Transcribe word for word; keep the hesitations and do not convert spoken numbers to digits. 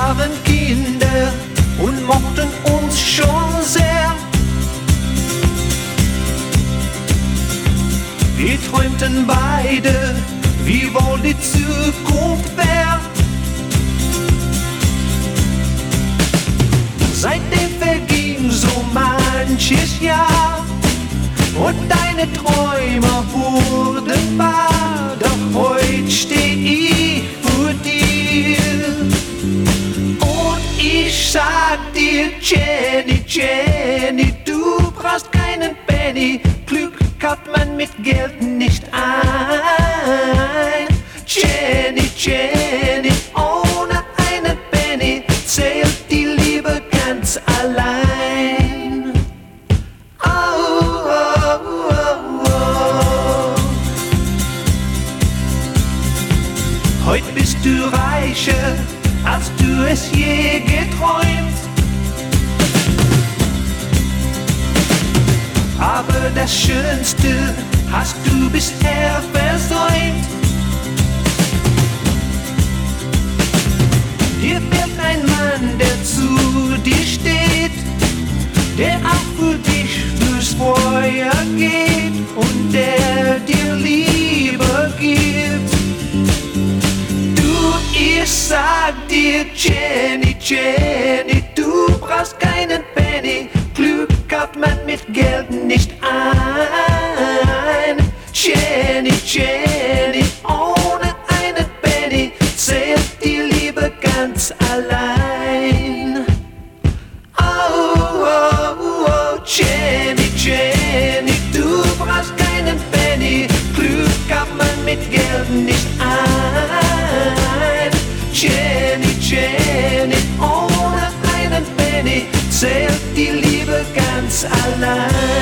waren Kinder und mochten uns schon sehr. Wir träumten beide, wie wohl die Zukunft wär. Seitdem verging so manches Jahr und deine Träume wurden wahr. Doch heute steh ich vor dir und ich sag dir, Jenny, Jenny, du brauchst keinen Penny. Glück kauft man mit Geld nicht ein. Jenny, Jenny, ohne einen Penny zählt die Liebe ganz allein. Oh, oh, oh, oh. Heute bist du reicher, als du es je geträumt. Aber das Schönste hast du bisher versäumt. Dir fehlt ein Mann, der zu dir steht, der auch für dich durchs Feuer geht und der dir Liebe gibt. Du, ich sag dir, Jenny, Jenny, du brauchst keinen Penny. Glück kauft man mit Geld nicht ein. Jenny, Jenny, ohne einen Penny zählt die Liebe ganz allein. Oh, oh, oh, Jenny, Jenny, du brauchst keinen Penny. Glück kauft man mit Geld nicht ein. Jenny, Jenny, ohne einen Penny zählt die Liebe ganz allein.